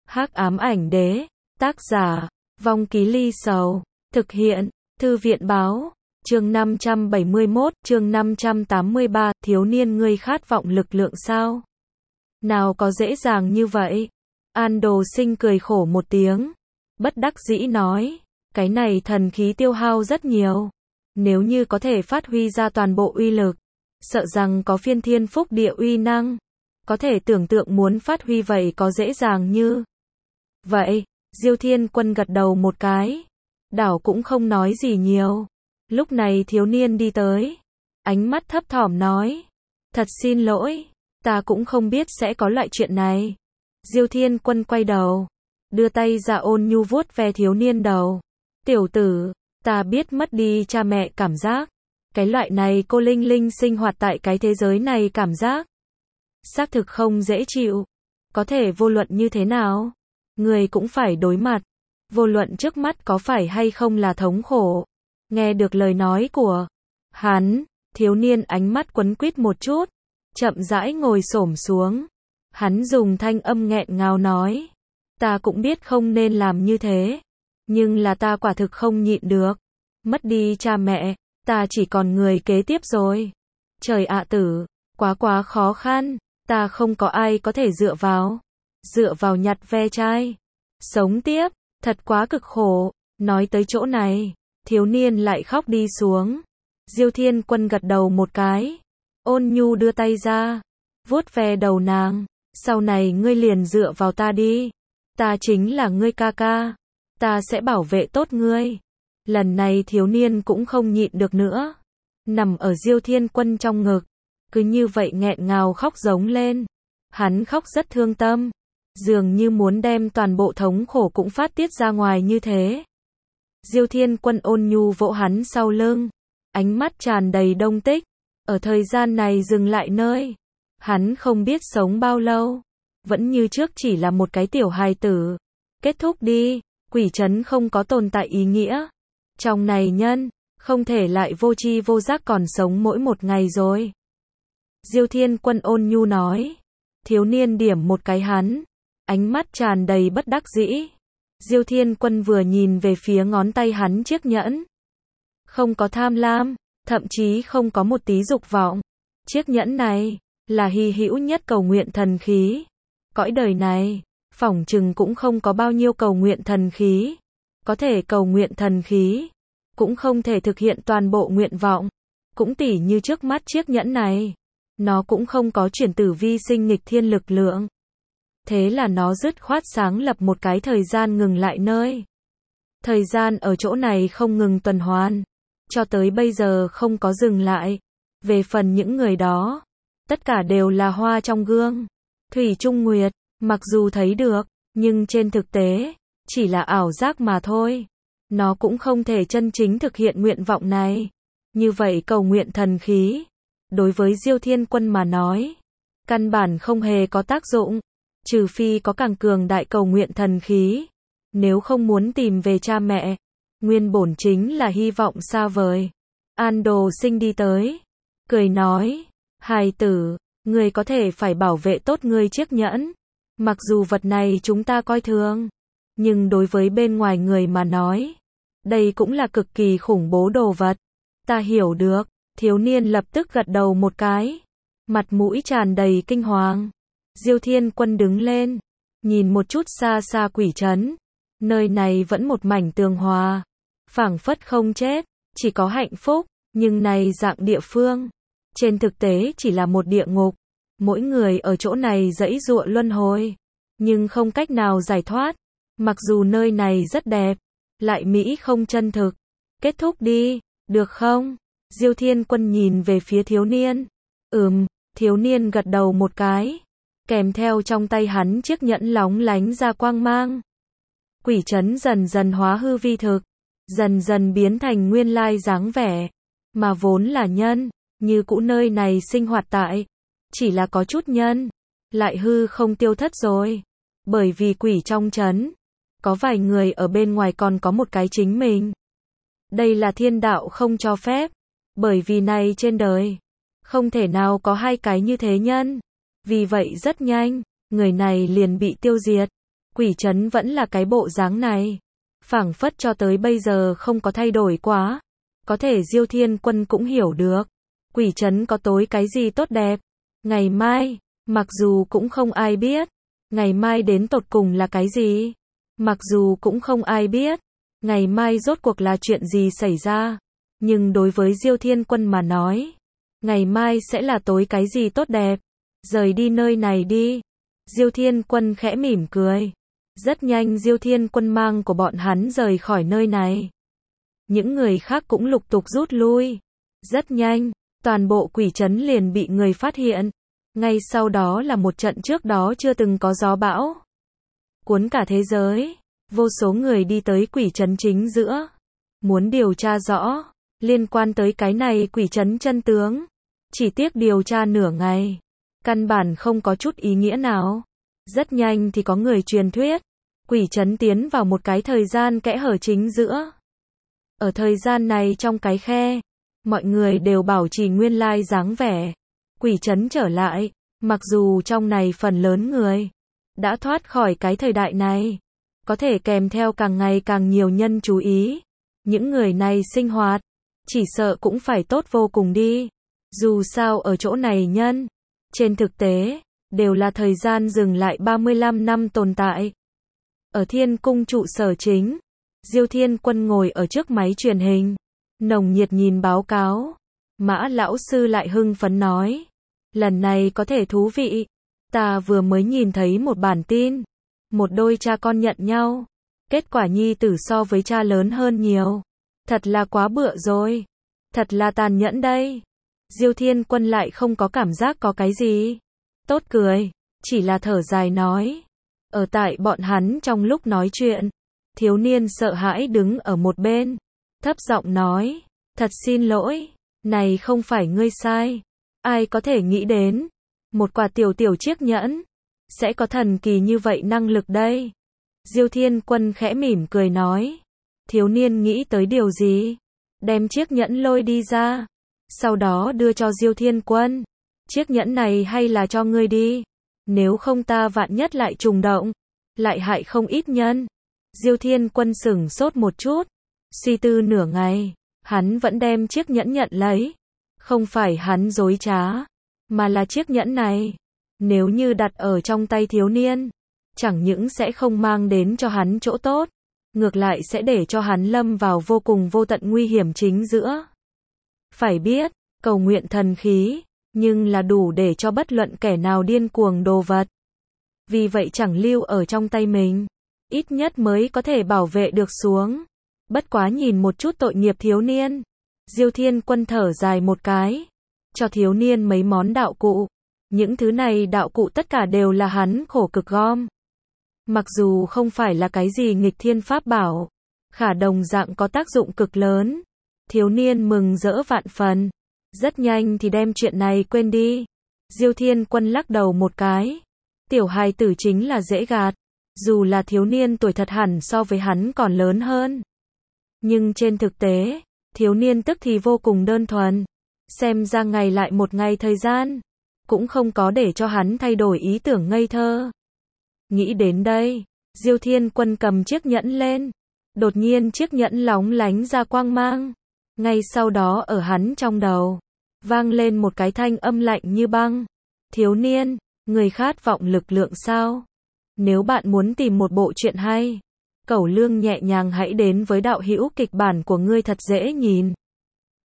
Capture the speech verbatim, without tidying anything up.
Hắc ám ảnh đế, tác giả, Vong Ký Ly Sầu, thực hiện, Thư viện báo, chương năm trăm bảy mươi mốt, chương năm trăm tám mươi ba, thiếu niên ngươi khát vọng lực lượng sao? Nào có dễ dàng như vậy? An Đồ Sinh cười khổ một tiếng, bất đắc dĩ nói, cái này thần khí tiêu hao rất nhiều. Nếu như có thể phát huy ra toàn bộ uy lực, sợ rằng có phiên thiên phúc địa uy năng. Có thể tưởng tượng muốn phát huy vậy có dễ dàng như vậy. Diêu Thiên Quân gật đầu một cái, đảo cũng không nói gì nhiều. Lúc này thiếu niên đi tới, ánh mắt thấp thỏm nói, thật xin lỗi, ta cũng không biết sẽ có loại chuyện này. Diêu Thiên Quân quay đầu, đưa tay ra ôn nhu vuốt ve thiếu niên đầu. Tiểu tử, ta biết mất đi cha mẹ cảm giác. Cái loại này cô linh linh sinh hoạt tại cái thế giới này cảm giác xác thực không dễ chịu. Có thể vô luận như thế nào, người cũng phải đối mặt. Vô luận trước mắt có phải hay không là thống khổ. Nghe được lời nói của hắn, thiếu niên ánh mắt quấn quýt một chút, chậm rãi ngồi xổm xuống. Hắn dùng thanh âm nghẹn ngào nói, ta cũng biết không nên làm như thế, nhưng là ta quả thực không nhịn được. Mất đi cha mẹ, ta chỉ còn người kế tiếp rồi. Trời ạ tử, quá quá khó khăn, ta không có ai có thể dựa vào. Dựa vào nhặt ve chai. Sống tiếp, thật quá cực khổ. Nói tới chỗ này, thiếu niên lại khóc đi xuống. Diêu Thiên Quân gật đầu một cái, ôn nhu đưa tay ra, vuốt ve đầu nàng. Sau này ngươi liền dựa vào ta đi. Ta chính là ngươi ca ca. Ta sẽ bảo vệ tốt ngươi. Lần này thiếu niên cũng không nhịn được nữa, nằm ở Diêu Thiên Quân trong ngực, cứ như vậy nghẹn ngào khóc giống lên. Hắn khóc rất thương tâm, dường như muốn đem toàn bộ thống khổ cũng phát tiết ra ngoài như thế. Diêu Thiên Quân ôn nhu vỗ hắn sau lưng, ánh mắt tràn đầy đông tích. Ở thời gian này dừng lại nơi, hắn không biết sống bao lâu, vẫn như trước chỉ là một cái tiểu hài tử. Kết thúc đi, quỷ trấn không có tồn tại ý nghĩa. Trong này nhân, không thể lại vô tri vô giác còn sống mỗi một ngày rồi. Diêu Thiên Quân ôn nhu nói. Thiếu niên điểm một cái hắn, ánh mắt tràn đầy bất đắc dĩ. Diêu Thiên Quân vừa nhìn về phía ngón tay hắn chiếc nhẫn. Không có tham lam, thậm chí không có một tí dục vọng. Chiếc nhẫn này, là hy hữu nhất cầu nguyện thần khí. Cõi đời này, phỏng chừng cũng không có bao nhiêu cầu nguyện thần khí. Có thể cầu nguyện thần khí, cũng không thể thực hiện toàn bộ nguyện vọng. Cũng tỉ như trước mắt chiếc nhẫn này, nó cũng không có chuyển tử vi sinh nghịch thiên lực lượng. Thế là nó dứt khoát sáng lập một cái thời gian ngừng lại nơi. Thời gian ở chỗ này không ngừng tuần hoàn, cho tới bây giờ không có dừng lại. Về phần những người đó, tất cả đều là hoa trong gương. Thủy Trung Nguyệt, mặc dù thấy được, nhưng trên thực tế, chỉ là ảo giác mà thôi. Nó cũng không thể chân chính thực hiện nguyện vọng này. Như vậy cầu nguyện thần khí, đối với Diêu Thiên Quân mà nói, căn bản không hề có tác dụng. Trừ phi có càng cường đại cầu nguyện thần khí. Nếu không muốn tìm về cha mẹ, nguyên bổn chính là hy vọng xa vời. An Đồ Sinh đi tới, cười nói, hài tử, ngươi có thể phải bảo vệ tốt ngươi chiếc nhẫn. Mặc dù vật này chúng ta coi thường, nhưng đối với bên ngoài người mà nói, đây cũng là cực kỳ khủng bố đồ vật. Ta hiểu được. Thiếu niên lập tức gật đầu một cái, mặt mũi tràn đầy kinh hoàng. Diêu Thiên Quân đứng lên, nhìn một chút xa xa quỷ trấn. Nơi này vẫn một mảnh tường hòa, phảng phất không chết, chỉ có hạnh phúc. Nhưng này dạng địa phương, trên thực tế chỉ là một địa ngục. Mỗi người ở chỗ này giãy giụa luân hồi, nhưng không cách nào giải thoát. Mặc dù nơi này rất đẹp, lại mỹ không chân thực. Kết thúc đi, được không? Diêu Thiên Quân nhìn về phía thiếu niên. Ừm, thiếu niên gật đầu một cái, kèm theo trong tay hắn chiếc nhẫn lóng lánh ra quang mang. Quỷ trấn dần dần hóa hư vi thực, dần dần biến thành nguyên lai dáng vẻ, mà vốn là nhân, như cũ nơi này sinh hoạt tại, chỉ là có chút nhân, lại hư không tiêu thất rồi. Bởi vì quỷ trong trấn, có vài người ở bên ngoài còn có một cái chính mình. Đây là thiên đạo không cho phép, bởi vì này trên đời, không thể nào có hai cái như thế nhân. Vì vậy rất nhanh, người này liền bị tiêu diệt. Quỷ trấn vẫn là cái bộ dáng này. Phảng phất cho tới bây giờ không có thay đổi quá. Có thể Diêu Thiên Quân cũng hiểu được. Quỷ trấn có tối cái gì tốt đẹp. Ngày mai, mặc dù cũng không ai biết. Ngày mai đến tột cùng là cái gì? Mặc dù cũng không ai biết. Ngày mai rốt cuộc là chuyện gì xảy ra. Nhưng đối với Diêu Thiên Quân mà nói. Ngày mai sẽ là tối cái gì tốt đẹp. Rời đi nơi này đi. Diêu Thiên Quân khẽ mỉm cười. Rất nhanh Diêu Thiên Quân mang của bọn hắn rời khỏi nơi này. Những người khác cũng lục tục rút lui. Rất nhanh, toàn bộ quỷ trấn liền bị người phát hiện. Ngay sau đó là một trận trước đó chưa từng có gió bão. Cuốn cả thế giới. Vô số người đi tới quỷ trấn chính giữa. Muốn điều tra rõ. Liên quan tới cái này quỷ trấn chân tướng. Chỉ tiếc điều tra nửa ngày. Căn bản không có chút ý nghĩa nào. Rất nhanh thì có người truyền thuyết. Quỷ trấn tiến vào một cái thời gian kẽ hở chính giữa. Ở thời gian này trong cái khe. Mọi người đều bảo trì nguyên lai dáng vẻ. Quỷ trấn trở lại. Mặc dù trong này phần lớn người. Đã thoát khỏi cái thời đại này. Có thể kèm theo càng ngày càng nhiều nhân chú ý. Những người này sinh hoạt. Chỉ sợ cũng phải tốt vô cùng đi. Dù sao ở chỗ này nhân. Trên thực tế. Đều là thời gian dừng lại ba mươi lăm năm tồn tại. Ở Thiên Cung trụ sở chính. Diêu Thiên Quân ngồi ở trước máy truyền hình. Nồng nhiệt nhìn báo cáo. Mã lão sư lại hưng phấn nói. Lần này có thể thú vị. Ta vừa mới nhìn thấy một bản tin. Một đôi cha con nhận nhau. Kết quả nhi tử so với cha lớn hơn nhiều. Thật là quá bựa rồi. Thật là tàn nhẫn đây. Diêu Thiên Quân lại không có cảm giác có cái gì. Tốt cười. Chỉ là thở dài nói. Ở tại bọn hắn trong lúc nói chuyện. Thiếu niên sợ hãi đứng ở một bên. Thấp giọng nói. Thật xin lỗi. Này không phải ngươi sai. Ai có thể nghĩ đến. Một quả tiểu tiểu chiếc nhẫn. Sẽ có thần kỳ như vậy năng lực đây. Diêu Thiên Quân khẽ mỉm cười nói. Thiếu niên nghĩ tới điều gì? Đem chiếc nhẫn lôi đi ra. Sau đó đưa cho Diêu Thiên Quân. Chiếc nhẫn này hay là cho ngươi đi. Nếu không ta vạn nhất lại trùng động. Lại hại không ít nhân. Diêu Thiên Quân sửng sốt một chút. Suy tư nửa ngày. Hắn vẫn đem chiếc nhẫn nhận lấy. Không phải hắn dối trá. Mà là chiếc nhẫn này. Nếu như đặt ở trong tay thiếu niên. Chẳng những sẽ không mang đến cho hắn chỗ tốt. Ngược lại sẽ để cho hắn lâm vào vô cùng vô tận nguy hiểm chính giữa. Phải biết, cầu nguyện thần khí. Nhưng là đủ để cho bất luận kẻ nào điên cuồng đồ vật. Vì vậy chẳng lưu ở trong tay mình. Ít nhất mới có thể bảo vệ được xuống. Bất quá nhìn một chút tội nghiệp thiếu niên. Diêu Thiên Quân thở dài một cái. Cho thiếu niên mấy món đạo cụ. Những thứ này đạo cụ tất cả đều là hắn khổ cực gom. Mặc dù không phải là cái gì nghịch thiên pháp bảo. Khả đồng dạng có tác dụng cực lớn. Thiếu niên mừng rỡ vạn phần. Rất nhanh thì đem chuyện này quên đi. Diêu Thiên Quân lắc đầu một cái. Tiểu hài tử chính là dễ gạt. Dù là thiếu niên tuổi thật hẳn so với hắn còn lớn hơn. Nhưng trên thực tế, thiếu niên tức thì vô cùng đơn thuần. Xem ra ngày lại một ngày thời gian. Cũng không có để cho hắn thay đổi ý tưởng ngây thơ. Nghĩ đến đây, Diêu Thiên Quân cầm chiếc nhẫn lên. Đột nhiên chiếc nhẫn lóng lánh ra quang mang. Ngay sau đó ở hắn trong đầu, vang lên một cái thanh âm lạnh như băng. Thiếu niên, người khát vọng lực lượng sao? Nếu bạn muốn tìm một bộ truyện hay, Cẩu Lương nhẹ nhàng hãy đến với đạo hữu kịch bản của ngươi thật dễ nhìn.